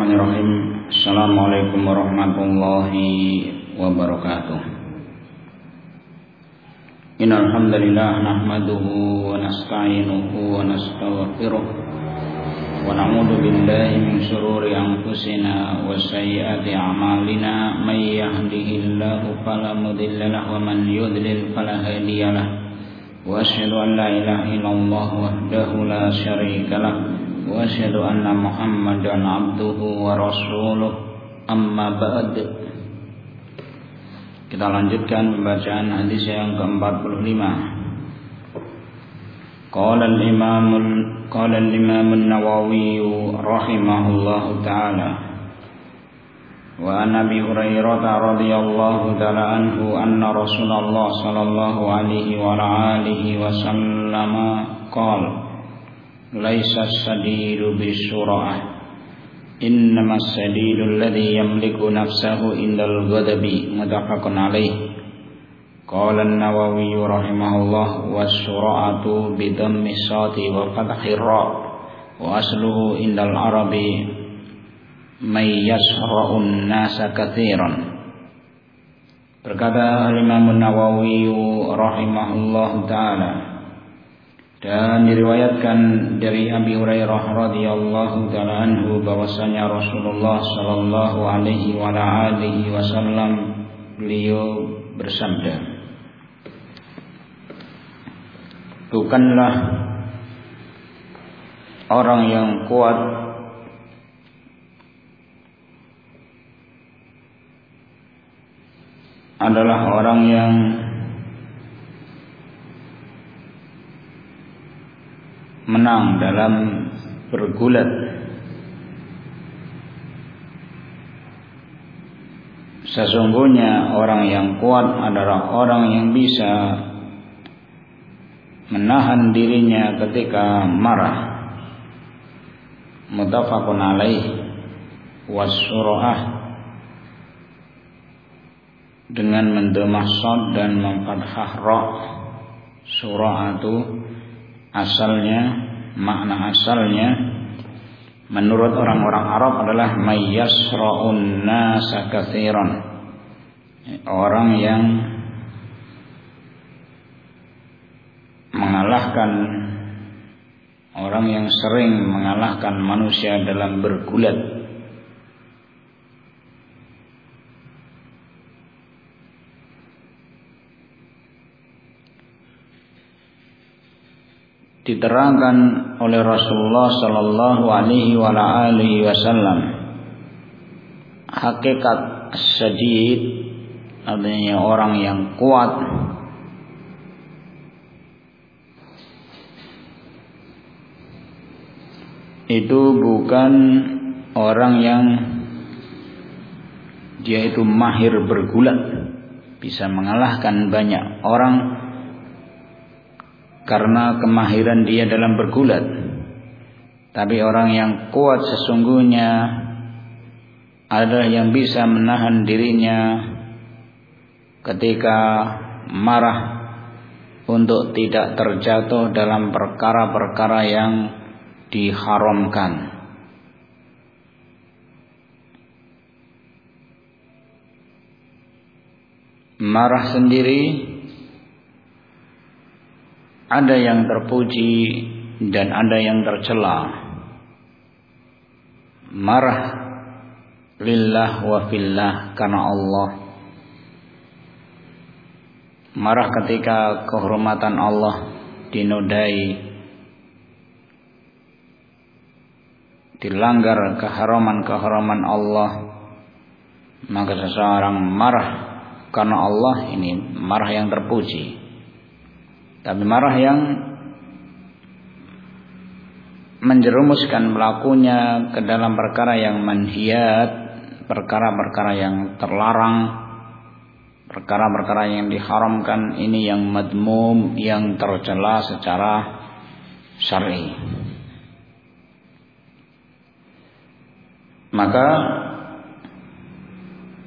Bismillahirrahmanirrahim. Assalamualaikum warahmatullahi wabarakatuh. Innal hamdalillah nahmaduhu wa nasta'inuhu wa nastaghfiruh wa na'udzu billahi min shururi anfusina wa sayyiati a'malina. May yahdihillahu fala mudilla lahu wa man yudlil fala hadiya lahu. Wa asyhadu an la ilaha illallah wahdahu la syarika lahu wa asyhadu anna Muhammadan abduhu wa rasuluh. Amma ba'd. Kita lanjutkan pembacaan hadis yang ke-45. Qala al-Imam an-Nawawi rahimahullahu ta'ala wa an Abi Hurairah radhiyallahu ta'ala anhu anna Rasulullah sallallahu alaihi wa alihi wasallam qala laisa as-sadidu bisur'ah innama as-sadidu alladhi yamliku nafsahu indal ghadabi. Muttafaqun alaih. Qala an-Nawawi rahimahullah was-sur'atu bi dhammi s-sadi wa fathi ra wa asluhu indal arabi may yasra'un nasa katsiran. Berkata Imam an-Nawawi rahimahullah ta'ala, dan diriwayatkan dari Abi Hurairah radhiyallahu ta'ala anhu bahwasanya Rasulullah sallallahu alaihi wa alihi wasallam beliau bersabda, bukanlah orang yang kuat adalah orang yang menang dalam bergulat. Sesungguhnya orang yang kuat adalah orang yang bisa menahan dirinya ketika marah. Muttafaqun alaih. Was-sur'ah dengan mendhamma shad dan memfathah ra. Sur'atu asalnya, makna asalnya menurut orang-orang Arab adalah mayyasra'un nasa katsiran, orang yang mengalahkan, orang yang sering mengalahkan manusia dalam bergulat. Diterangkan oleh Rasulullah sallallahu alaihi wa alihi wasallam hakikat as-sadid, artinya orang yang kuat, itu bukan orang yang dia itu mahir bergulat, bisa mengalahkan banyak orang karena kemahiran dia dalam bergulat. Tapi orang yang kuat sesungguhnya adalah yang bisa menahan dirinya ketika marah untuk tidak terjatuh dalam perkara-perkara yang diharamkan. Marah sendiri ada yang terpuji dan ada yang tercela. Marah lillah wa fillah, karena Allah. Marah ketika kehormatan Allah dinodai, dilanggar keharaman-keharaman Allah, maka seseorang marah karena Allah, ini marah yang terpuji. Tapi marah yang menjerumuskan pelakunya ke dalam perkara yang manhiyat, perkara-perkara yang terlarang, perkara-perkara yang diharamkan, ini yang madmum, yang tercela secara syar'i. Maka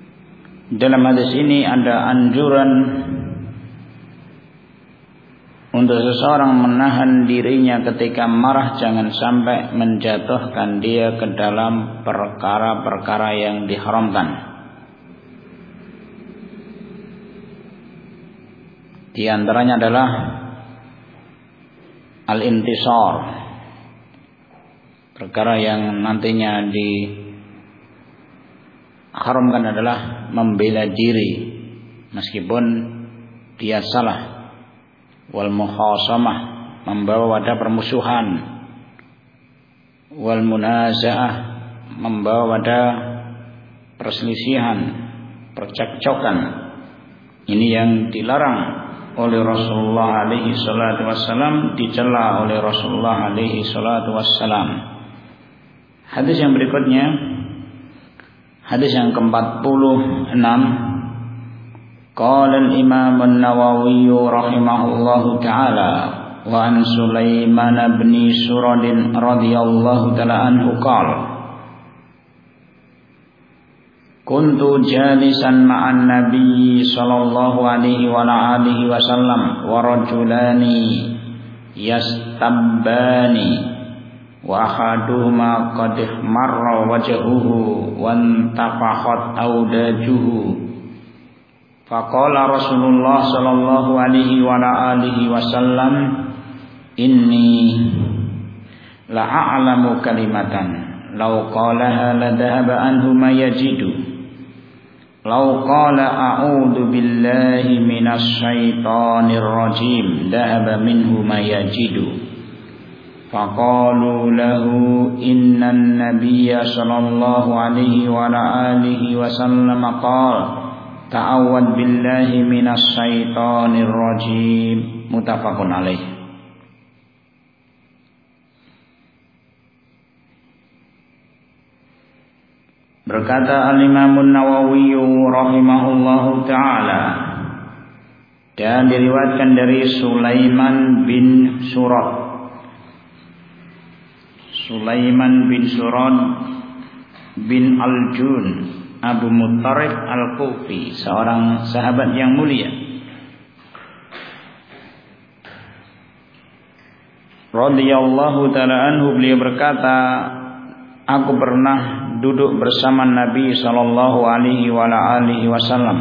dalam hadis ini ada anjuran Untuk seseorang menahan dirinya ketika marah, jangan sampai menjatuhkan dia ke dalam perkara-perkara yang diharamkan. Di antaranya adalah al-intisar, perkara yang nantinya diharamkan adalah membela diri meskipun dia salah. Wal muhasamah, membawa pada permusuhan. Wal munazaah, membawa pada perselisihan, percekcokan. Ini yang dilarang oleh Rasulullah alaihi salatu wassalam, dicela oleh Rasulullah alaihi salatu wassalam. Hadis yang berikutnya, hadis yang ke-46. Qala al-Imam an-Nawawi rahimahullahu ta'ala wa an Sulaiman bin Surad radhiyallahu ta'ala anhu qala kuntu jalisan ma'an nabiy sallallahu alaihi wa alihi wasallam wa rajulani yastabbani wa ahaduhuma qad marra wajhuhu wa antafakhat awdajuhu. Faqala Rasulullah sallallahu alaihi wa alihi wasallam inni la a'lamu kalimatan law qalaha la dhahaba anhu ma yajidu law qala a'udzu billahi minasy syaithanir rajim dhahaba minhu ma yajidu. Faqalu lahu innan nabiyya sallallahu alaihi wa alihi wasallam qala ta'awwad billahi minas syaitonir rajim. Muttafaqun alaih. Berkata al-Imam an-Nawawi rahimahullahu ta'ala, dan diriwayatkan dari Sulaiman bin Surad. Sulaiman bin Surad bin Al-Jun Abu Muttarib Al-Kufi, seorang sahabat yang mulia. Radhiyallahu ta'ala anhu, beliau berkata, aku pernah duduk bersama Nabi sallallahu alaihi wa alihi wasallam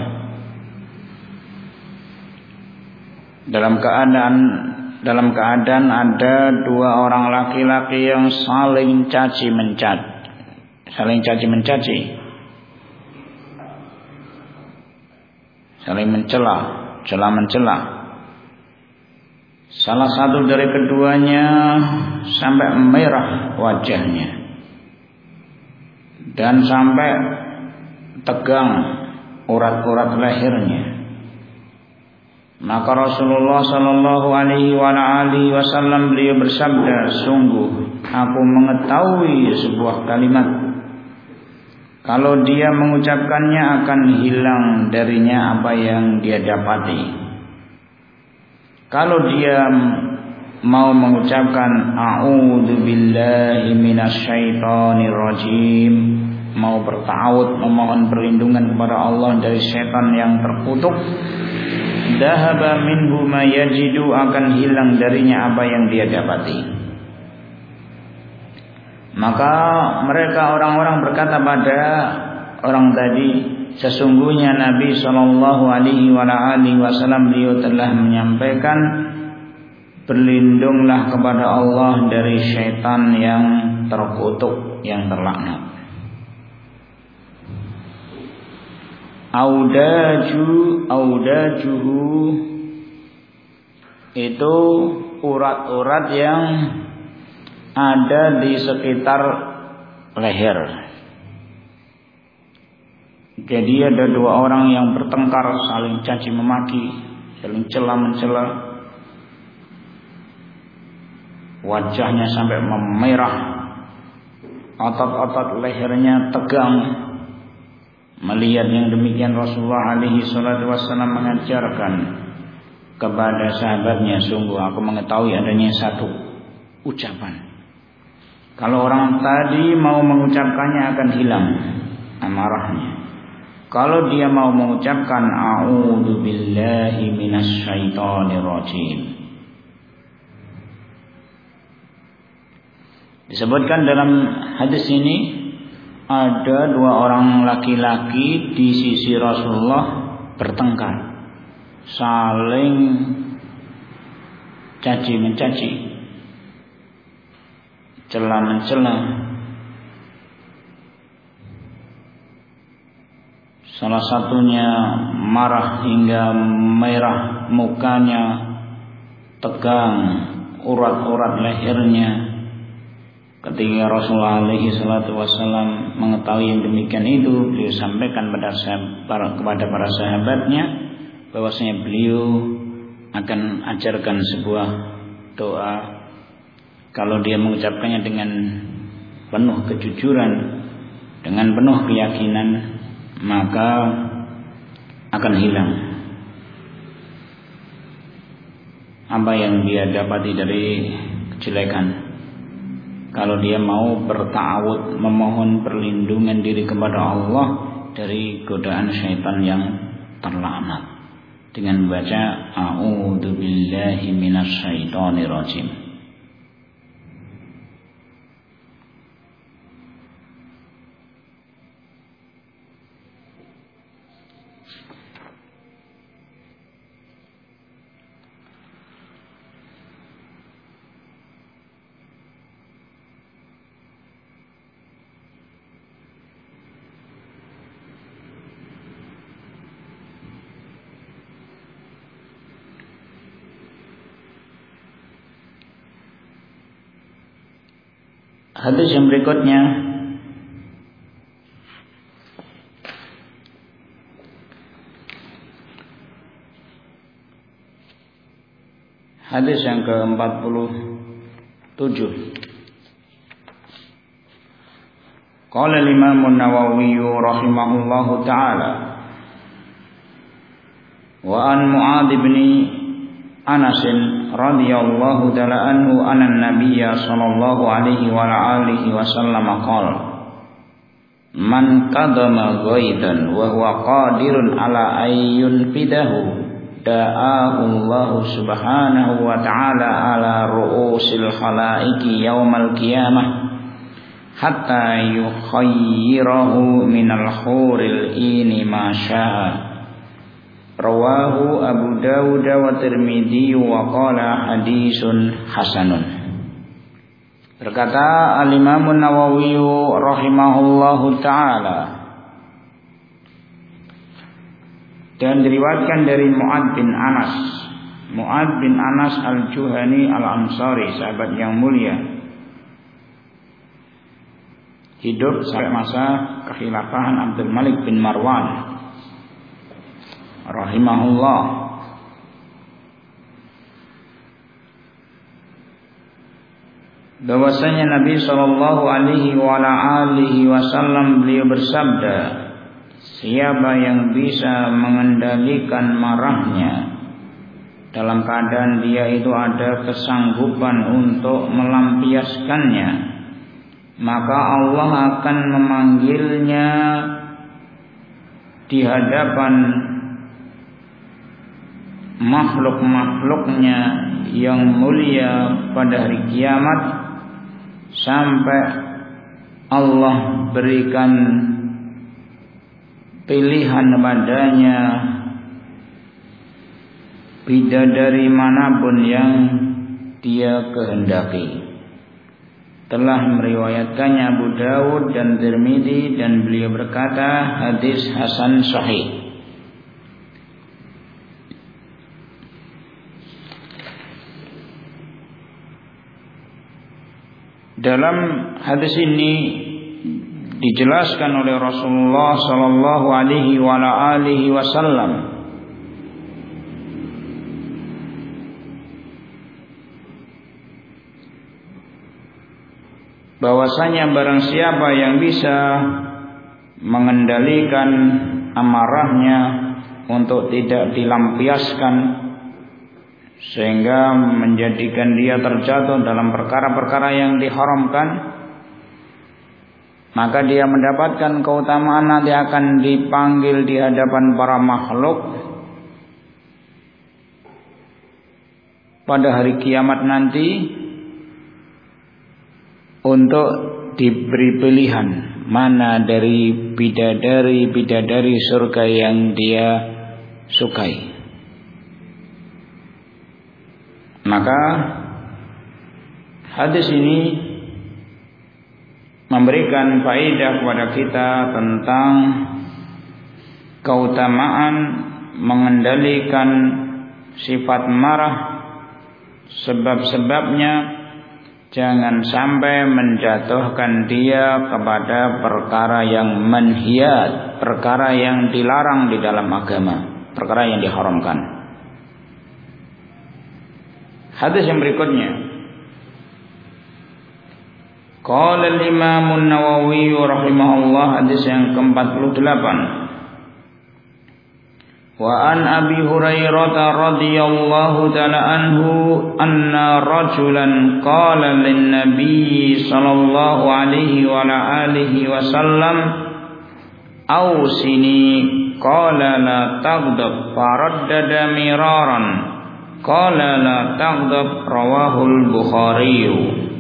dalam keadaan ada dua orang laki-laki yang saling caci mencaci, saling mencela. Salah satu dari keduanya sampai merah wajahnya dan sampai tegang urat-urat lehernya. Maka Rasulullah sallallahu alaihi wasallam beliau bersabda, sungguh aku mengetahui sebuah kalimat, kalau dia mengucapkannya akan hilang darinya apa yang dia dapati. Kalau dia mau mengucapkan a'udzu billahi minasyaitonir rajim, mau bertawud, memohon perlindungan kepada Allah dari setan yang terkutuk, dhahaba minhu ma yajidu, akan hilang darinya apa yang dia dapati. Maka mereka orang-orang berkata pada orang tadi, sesungguhnya Nabi sallallahu alaihi wasallam beliau telah menyampaikan, berlindunglah kepada Allah dari syaitan yang terkutuk, yang terlaknat. Audajuhu itu urat-urat yang ada di sekitar leher. Jadi ada dua orang yang bertengkar, saling caci memaki, saling cela-mencela. Wajahnya sampai memerah, otot-otot lehernya tegang. Melihat yang demikian, Rasulullah alaihi salatu wassalam mengajarkan kepada sahabatnya, sungguh aku mengetahui adanya satu ucapan, kalau orang tadi mau mengucapkannya akan hilang amarahnya. Kalau dia mau mengucapkan a'udzu billahi minasyaitonir rajim, Disebutkan dalam hadis ini ada dua orang laki-laki di sisi Rasulullah bertengkar, saling caci mencaci, cela mencela. Salah satunya marah hingga merah mukanya, tegang, urat-urat lehernya. Ketika Rasulullah alaihi salatu wasallam mengetahui yang demikian itu, beliau sampaikan kepada para sahabatnya bahwasanya beliau akan ajarkan sebuah doa. Kalau dia mengucapkannya dengan penuh kejujuran, dengan penuh keyakinan, maka akan hilang apa yang dia dapati dari kejelekan. Kalau dia mau berta'awud, memohon perlindungan diri kepada Allah dari godaan syaitan yang terlaknat dengan membaca a'udzubillahi minasyaitonirrajim. Hadis yang berikutnya hadis yang ke-47. Qala al-Imam an-Nawawi rahimahullahu taala wa an Mu'adz bin Anas radhiyallahu ta'ala anhu anna an-nabiyya sallallahu alaihi wa alihi wasallam qala man qadama ghaidan wa huwa qadirun ala ayyun fidahu da'ahu Allah subhanahu wa ta'ala ala ru'usil khalaiqi yaumal qiyamah hatta yukhayyirahu minal huril ini ma syaa. Rawahu Abu Dawud wa Tirmidzi wa qala hadisun hasanun. Berkata Al-Imam An-Nawawi rahimahullahu taala, dan diriwayatkan dari Mu'adz bin Anas. Mu'adz bin Anas Al-Juhani Al-Ansari, sahabat yang mulia, hidup sampai masa kekhilafahan Abdul Malik bin Marwan rahimahullah. Bahwasanya Nabi sallallahu alaihi wasallam beliau bersabda, siapa yang bisa mengendalikan marahnya dalam keadaan dia itu ada kesanggupan untuk melampiaskannya, maka Allah akan memanggilnya di hadapan makhluk-makhluknya yang mulia pada hari kiamat sampai Allah berikan pilihan padanya bidadari manapun yang dia kehendaki. Telah meriwayatkannya Abu Dawud dan Tirmidzi, dan beliau berkata hadis hasan sahih. Dalam hadis ini dijelaskan oleh Rasulullah sallallahu alaihi wasallam bahwasanya barang siapa yang bisa mengendalikan amarahnya untuk tidak dilampiaskan sehingga menjadikan dia terjatuh dalam perkara-perkara yang diharamkan, maka dia mendapatkan keutamaan nanti akan dipanggil di hadapan para makhluk pada hari kiamat nanti untuk diberi pilihan mana dari bidadari surga yang dia sukai. Maka hadis ini memberikan faedah kepada kita tentang keutamaan mengendalikan sifat marah, sebab-sebabnya jangan sampai menjatuhkan dia kepada perkara yang manhiyat, perkara yang dilarang di dalam agama, perkara yang diharamkan. Hadis yang berikutnya, qala al-Imam an-Nawawi rahimahullah, hadis yang ke-48. Wa an Abi Hurairah radhiyallahu ta'ala anhu anna rajulan qala lin nabiy sallallahu alaihi wa ala alihi wasallam awsini qala la taghdab faraddada miraran qala la taghdab rawahul Bukhari.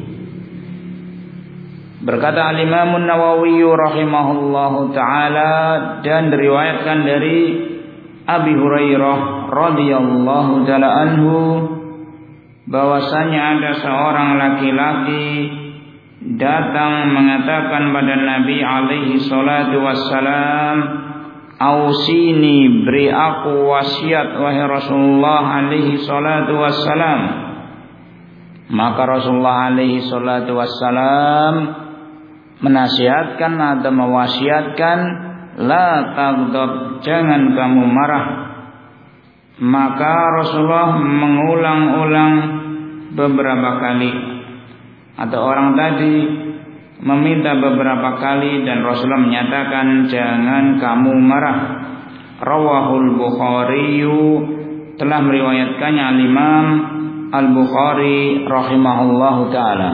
Berkata al-Imam an-Nawawi rahimahullahu ta'ala, dan diriwayatkan dari Abi Hurairah radhiyallahu ta'ala anhu bahwasanya ada seorang laki-laki datang mengatakan pada Nabi alaihi salatu wassalam, "Ausini, beri aku wasiat wahai Rasulullah alaihi salatu wassalam." Maka Rasulullah alaihi salatu wassalam menasihatkan atau mewasiatkan, la taghdab, jangan kamu marah. Maka Rasulullah mengulang-ulang beberapa kali, atau orang tadi meminta beberapa kali, dan Rasulullah menyatakan jangan kamu marah. Rawahul Bukhari, telah meriwayatkannya al-Imam Al-Bukhari rahimahullahu ta'ala.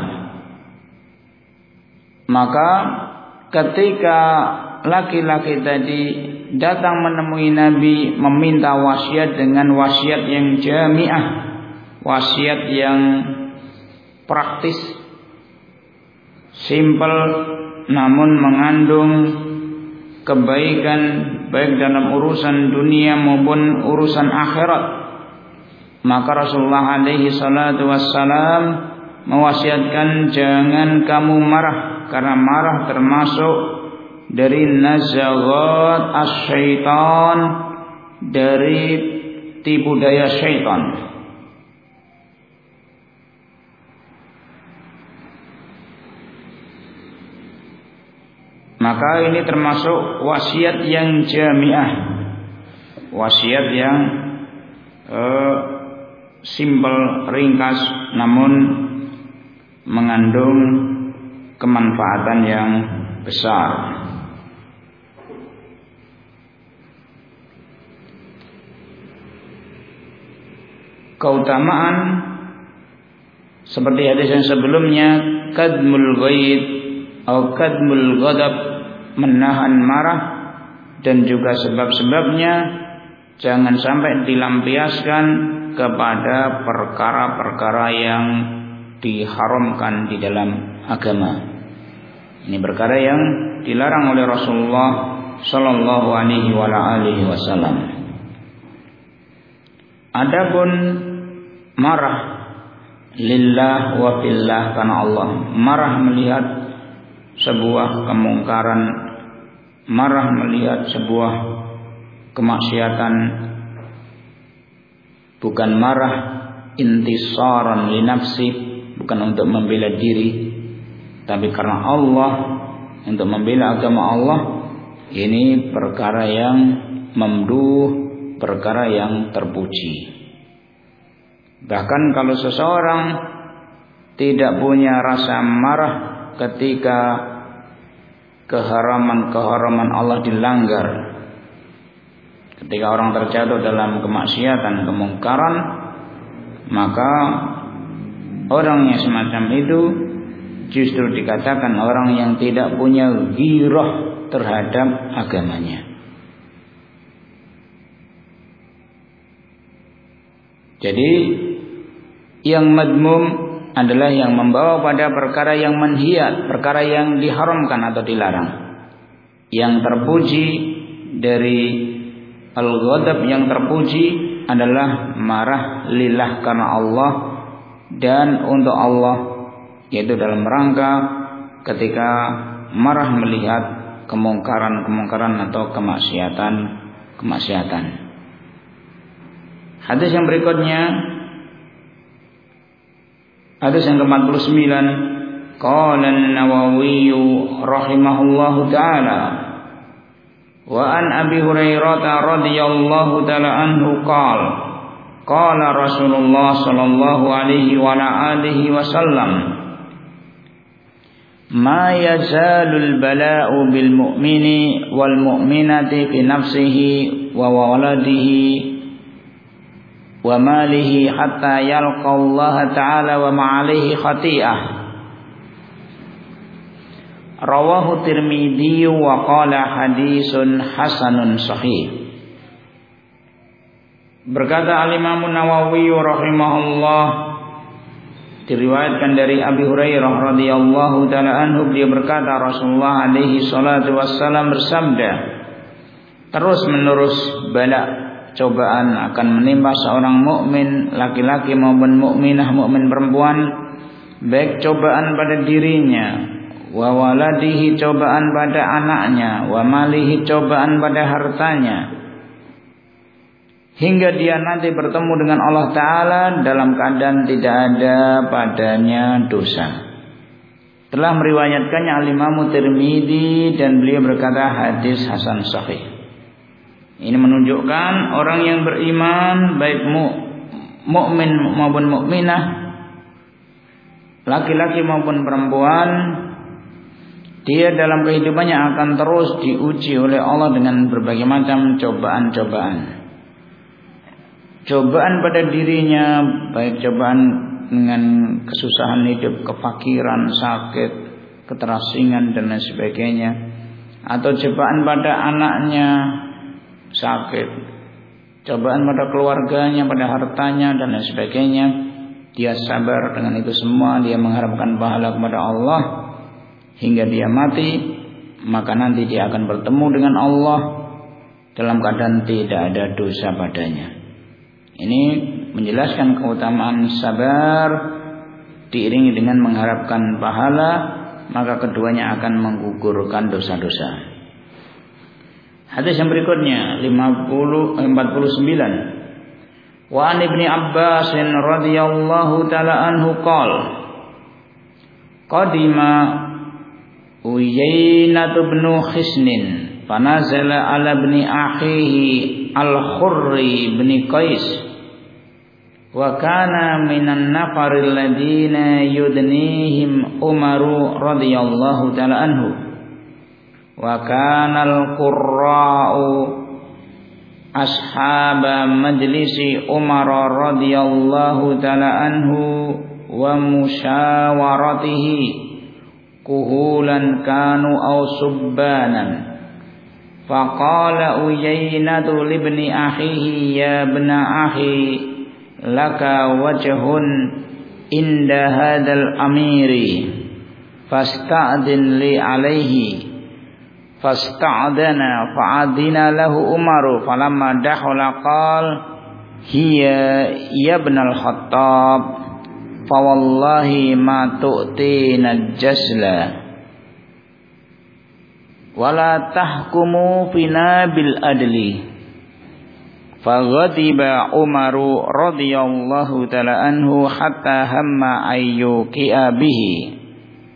Maka ketika laki-laki tadi datang menemui Nabi meminta wasiat dengan wasiat yang jami'ah, wasiat yang praktis, simpel, namun mengandung kebaikan baik dalam urusan dunia maupun urusan akhirat. Maka Rasulullah alaihi salatu wassalam mewasiatkan jangan kamu marah, karena marah termasuk dari nazaghat as-syaitan, dari tipu daya syaitan. Maka ini termasuk wasiat yang jami'ah, wasiat yang simpel, ringkas, namun mengandung kemanfaatan yang besar. Keutamaan seperti hadis yang sebelumnya, kadmul ghaid atau kadmul ghadab, menahan marah, dan juga sebab-sebabnya jangan sampai dilampiaskan kepada perkara-perkara yang diharamkan di dalam agama. Ini perkara yang dilarang oleh Rasulullah sallallahu alaihi wasallam. Adapun marah lillah wa fillah, karena Allah, marah melihat sebuah kemungkaran, marah melihat sebuah kemaksiatan, bukan marah intisaran li nafsi, bukan untuk membela diri, tapi karena Allah, untuk membela agama Allah. Ini perkara yang mamduh, perkara yang terpuji. Bahkan kalau seseorang tidak punya rasa marah ketika keharaman-keharaman Allah dilanggar, ketika orang terjatuh dalam kemaksiatan, kemungkaran, maka orang yang semacam itu justru dikatakan orang yang tidak punya ghirah terhadap agamanya. Jadi yang madmum, adalah yang membawa pada perkara yang manhiyat, perkara yang diharamkan atau dilarang. Yang terpuji dari al-ghadab, yang terpuji adalah marah lillah karena Allah dan untuk Allah, yaitu dalam rangka ketika marah melihat kemungkaran-kemungkaran atau kemaksiatan. Hadis yang berikutnya, hadis yang ke-49, qala an-Nawawi rahimahullahu taala wa an Abi Hurairah radhiyallahu taala anhu qala Rasulullah sallallahu alaihi wa ala alihi wasallam ma yazalul bala'u bil mu'mini wal mu'minati fi nafsihi wa waladihi wa malihi hatta yalqa Allah ta'ala wa ma'alaihi khati'ah. Rawahu Tirmidzi wa qala hadisun hasanun sahih. Berkata Al-Imam Nawawi rahimahullah, diriwayatkan dari Abi Hurairah radhiyallahu taala anhu, beliau berkata Rasulullah alaihi salatu wassalam bersabda, terus menerus bala, cobaan akan menimpa seorang mukmin laki-laki maupun mukminah, mukmin perempuan, baik cobaan pada dirinya, wa waladihi cobaan pada anaknya, wa malihi cobaan pada hartanya, hingga dia nanti bertemu dengan Allah Ta'ala dalam keadaan tidak ada padanya dosa. Telah meriwayatkannya Al-Imam Tirmidzi dan beliau berkata hadis hasan sahih. Ini menunjukkan orang yang beriman, baik mukmin maupun mukminah, laki-laki maupun perempuan, dia dalam kehidupannya akan terus diuji oleh Allah dengan berbagai macam cobaan-cobaan. Cobaan pada dirinya, baik cobaan dengan kesusahan hidup, kefakiran, sakit, keterasingan dan lain sebagainya, atau cobaan pada anaknya, sakit, cobaan pada keluarganya, pada hartanya dan lain sebagainya. Dia sabar dengan itu semua, dia mengharapkan pahala kepada Allah hingga dia mati, maka nanti dia akan bertemu dengan Allah dalam keadaan tidak ada dosa padanya. Ini menjelaskan keutamaan sabar diiringi dengan mengharapkan pahala, maka keduanya akan menggugurkan dosa-dosa. Hadis yang berikutnya 49. Wa an Ibnu Abbas radhiyallahu taala anhu qadima Uyainah bin Hisnin fanazala ala ibni akhihi al-Khurri bin Qais wa kana minan nafaril ladina yudnihim Umaru radhiyallahu taala anhu. Wa kanal qurra'u ashaba majlisi Umar radhiyallahu ta'ala anhu wa musyawaratihi kuhulan kanu aw subbanan. Faqala Uyainatu libni akhihi ya ibna akhi laka wajhun inda hadal amiri fasta'din li alaihi. Fasta'adana fa'adina lahu Umaru falamma dakhala qala hiya ya ibnal Khattab fa wallahi ma tu'tina jasla wala tahkumu fina bil adli. Faghadiba Umaru radhiyallahu ta'ala anhu hatta hamma ayyuqi'a bihi.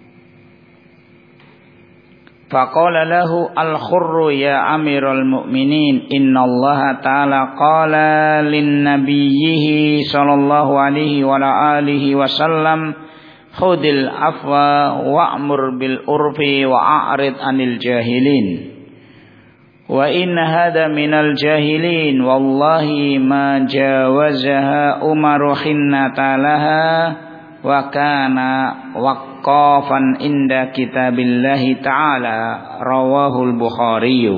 Faqala lahu al-Khurru ya amiral mu'minin innallaha ta'ala qala lin nabiyhi sallallahu alaihi wa alihi wasallam khudil afwa wa'mur bil urfi wa'arid anil jahilin wa in hadha minal jahilin wallahi ma jawazaha Umaru hinna talaha wa kana waqafan inda kitabillahi ta'ala. Rawahul Bukhari.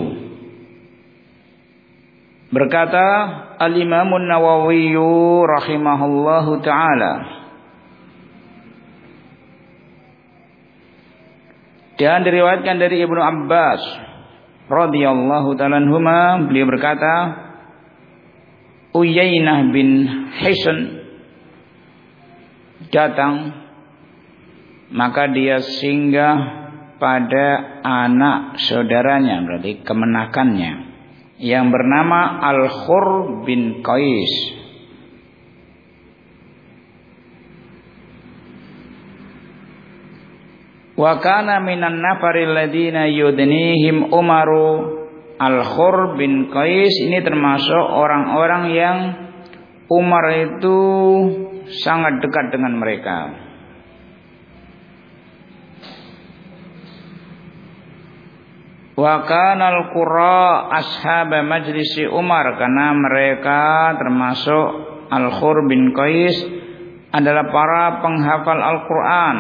Berkata Al-Imam Nawawi rahimahullahu ta'ala, Dan diriwayatkan dari Ibnu Abbas radhiyallahu ta'ala anhuma, beliau berkata, Uyainah bin Hisn datang, maka dia singgah pada anak saudaranya, berarti kemenakannya, yang bernama Al-Khur bin Qais. Wa kana minan nafaril ladina yudnihim Umaru. Al-Khur bin Qais ini termasuk orang-orang yang Umar itu sangat dekat dengan mereka. Wa kana al-qura ashab majlisi Umar, karena mereka termasuk Al-Khur bin Qais adalah para penghafal Al-Qur'an,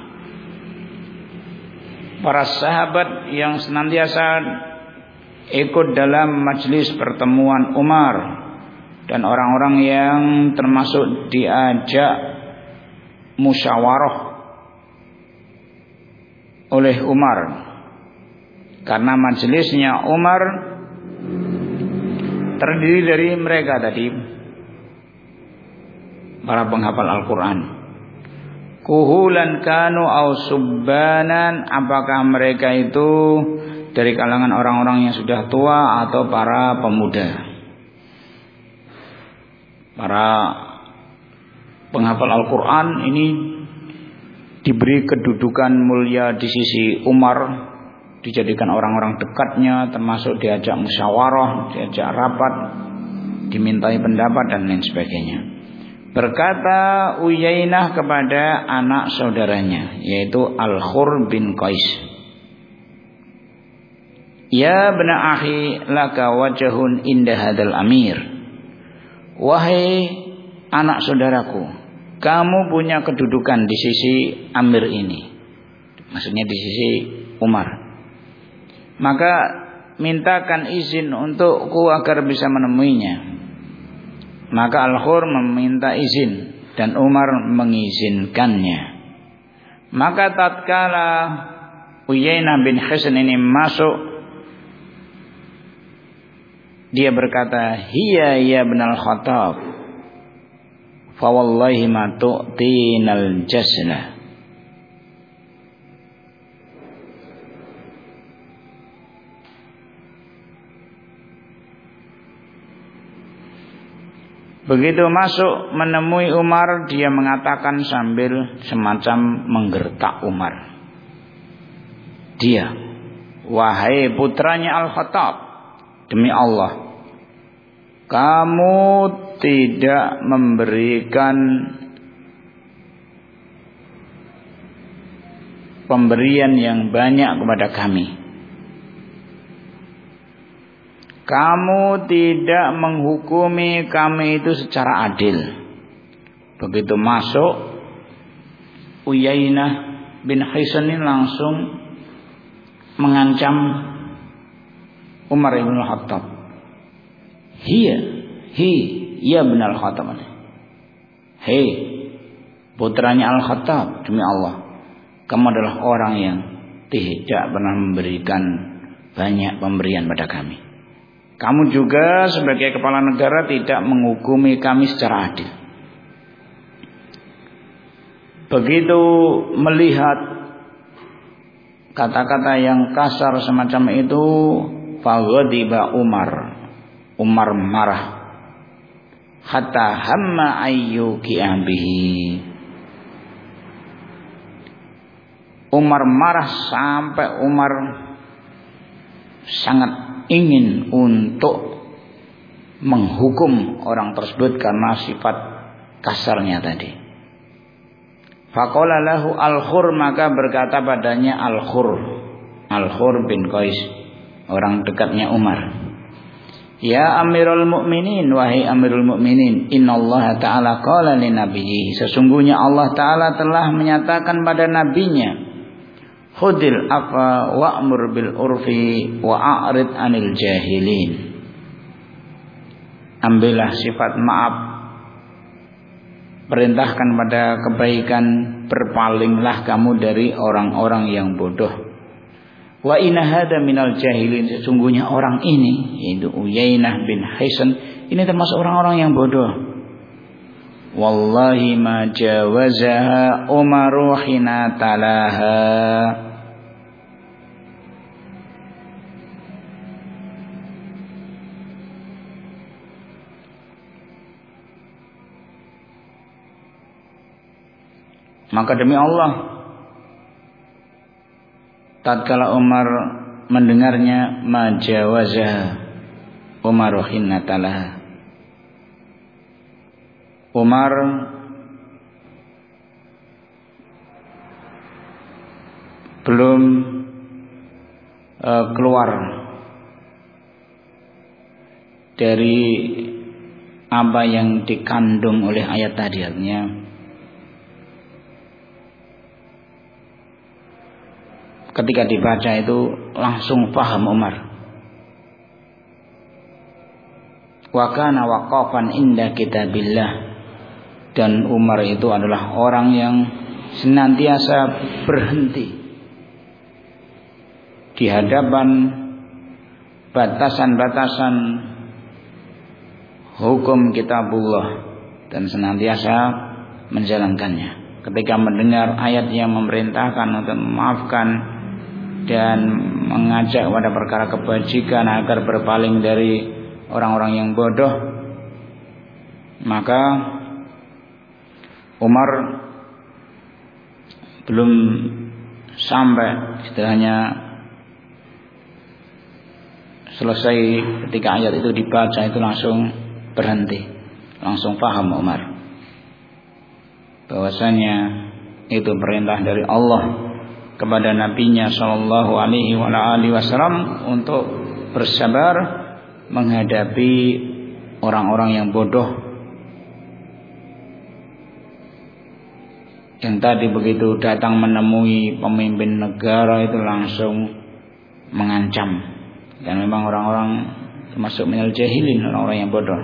para sahabat yang senantiasa ikut dalam majlis pertemuan Umar, dan orang-orang yang termasuk diajak musyawarah oleh Umar, karena majlisnya Umar terdiri dari mereka tadi, para penghafal Al-Quran. Kuhulan kanu au subbanan, apakah mereka itu dari kalangan orang-orang yang sudah tua atau para pemuda. Para penghafal Al-Quran ini diberi kedudukan mulia di sisi Umar, dijadikan orang-orang dekatnya, termasuk diajak musyawarah, diajak rapat, dimintai pendapat dan lain sebagainya. Berkata Uyainah kepada anak saudaranya, yaitu Al-Khur bin Qais, ya bena akhi laka wajhun inda hadal amir. Wahai anak saudaraku, kamu punya kedudukan di sisi amir ini, maksudnya di sisi Umar. Maka mintakan izin untukku agar bisa menemuinya. Maka Al-Khur meminta izin dan Umar mengizinkannya. Maka tatkala Uyainah bin Hisn ini masuk, dia berkata, hiya ya ibnal Khattab, fa wallahi ma tu'tinal jasna. Begitu masuk menemui Umar, dia mengatakan sambil semacam menggertak Umar, dia, wahai putranya Al-Khattab, demi Allah, kamu tidak memberikan pemberian yang banyak kepada kami. Kamu tidak menghukumi kami itu secara adil. Begitu masuk, Uyainah bin Hisn ini langsung mengancam Umar ibn Khattab. Ya ibn Khattab. Hei putranya Al-Khattab, demi Allah, kamu adalah orang yang tidak pernah memberikan banyak pemberian pada kami. Kamu juga sebagai kepala negara tidak menghukumi kami secara adil. Begitu melihat kata-kata yang kasar semacam itu, faghadiba Umar marah, hatta hamma ayyuki bihi. Umar marah sampai Umar sangat ingin untuk menghukum orang tersebut karena sifat kasarnya tadi. Faqala lahu Al-Khur, maka berkata padanya Al-Khur bin Qais, orang dekatnya Umar, ya Amirul Mukminin, wahai Amirul Mukminin, innallaha ta'ala qala li nabiyhi, sesungguhnya Allah Ta'ala telah menyatakan pada nabinya, khudil afa wa'mur bil urfi wa a'rid anil jahilin. Ambillah sifat maaf, perintahkan pada kebaikan, berpalinglah kamu dari orang-orang yang bodoh, Wa inna hada minal jahilin, sesungguhnya orang ini yaitu Uyainah bin Hisan ini termasuk orang-orang yang bodoh. Wallahi ma jawazaha Umaru hina talaha. Maka demi Allah, tatkala Umar mendengarnya, majawazaha Umar hina talaha, Umar belum keluar dari apa yang dikandung oleh ayat tadi. Artinya ketika dibaca itu langsung paham Umar. Wa kana waqafan inda kitabillah, dan Umar itu adalah orang yang senantiasa berhenti di hadapan batasan-batasan hukum kitabullah dan senantiasa menjalankannya. Ketika mendengar ayat yang memerintahkan untuk memaafkan dan mengajak pada perkara kebajikan agar berpaling dari orang-orang yang bodoh, maka Umar belum sampai istilahnya selesai ketika ayat itu dibaca itu langsung berhenti, langsung paham Umar bahwasanya itu perintah dari Allah kepada nabinya sallallahu alaihi wasallam untuk bersabar menghadapi orang-orang yang bodoh yang tadi begitu datang menemui pemimpin negara itu langsung mengancam. Dan memang orang-orang termasuk minal jahilin, orang-orang yang bodoh.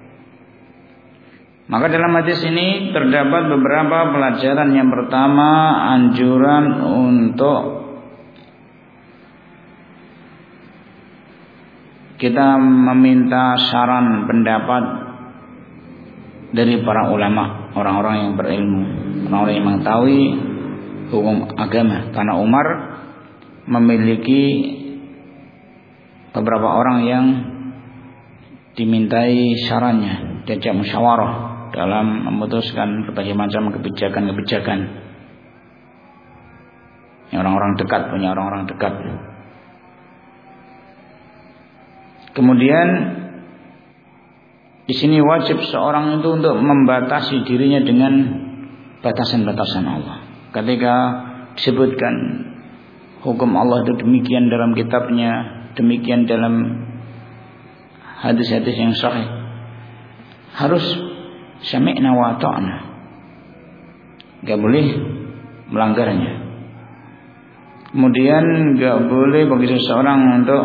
Maka dalam hadis ini terdapat beberapa pelajaran. Yang pertama, anjuran untuk kita meminta saran pendapat dari para ulama, orang-orang yang berilmu, orang-orang yang mengetahui hukum agama. Karena Umar memiliki beberapa orang yang dimintai sarannya, diajak musyawarah dalam memutuskan berbagai macam kebijakan-kebijakan. Orang-orang dekat, punya orang-orang dekat. Kemudian di sini wajib seorang itu untuk membatasi dirinya dengan batasan-batasan Allah. Ketika disebutkan hukum Allah itu demikian dalam kitabnya, demikian dalam hadis-hadis yang sahih, harus sami'na wa ta'na, gak boleh melanggarnya. Kemudian gak boleh bagi seseorang untuk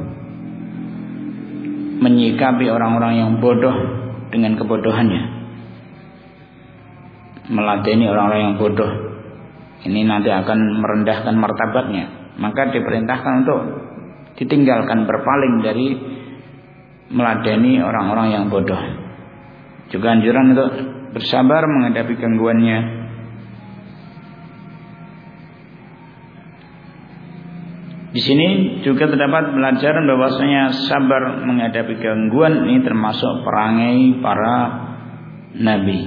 menyikapi orang-orang yang bodoh dengan kebodohannya, meladeni orang-orang yang bodoh. Ini nanti akan merendahkan martabatnya. Maka diperintahkan untuk ditinggalkan, berpaling dari meladeni orang-orang yang bodoh. Juga anjuran untuk bersabar menghadapi gangguannya. Di sini juga terdapat pelajaran bahwasanya sabar menghadapi gangguan ini termasuk perangai para nabi.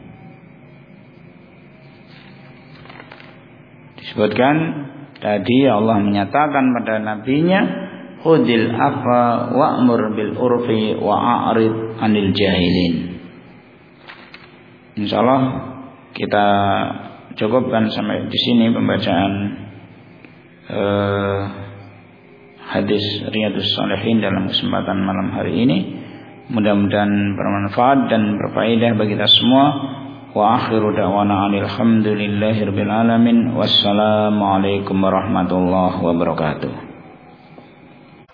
Disebutkan tadi Allah menyatakan pada nabinya, khudil afwa wa'mur bil urfi wa'arid anil jahilin. Insyaallah kita cukupkan sampai di sini pembacaan hadis Riyadhus Shalihin dalam kesempatan malam hari ini. Mudah-mudahan bermanfaat dan berfaedah bagi kita semua. Wa akhiru da'wana alhamdulillahirabbil alamin. Wassalamualaikum warahmatullahi wabarakatuh.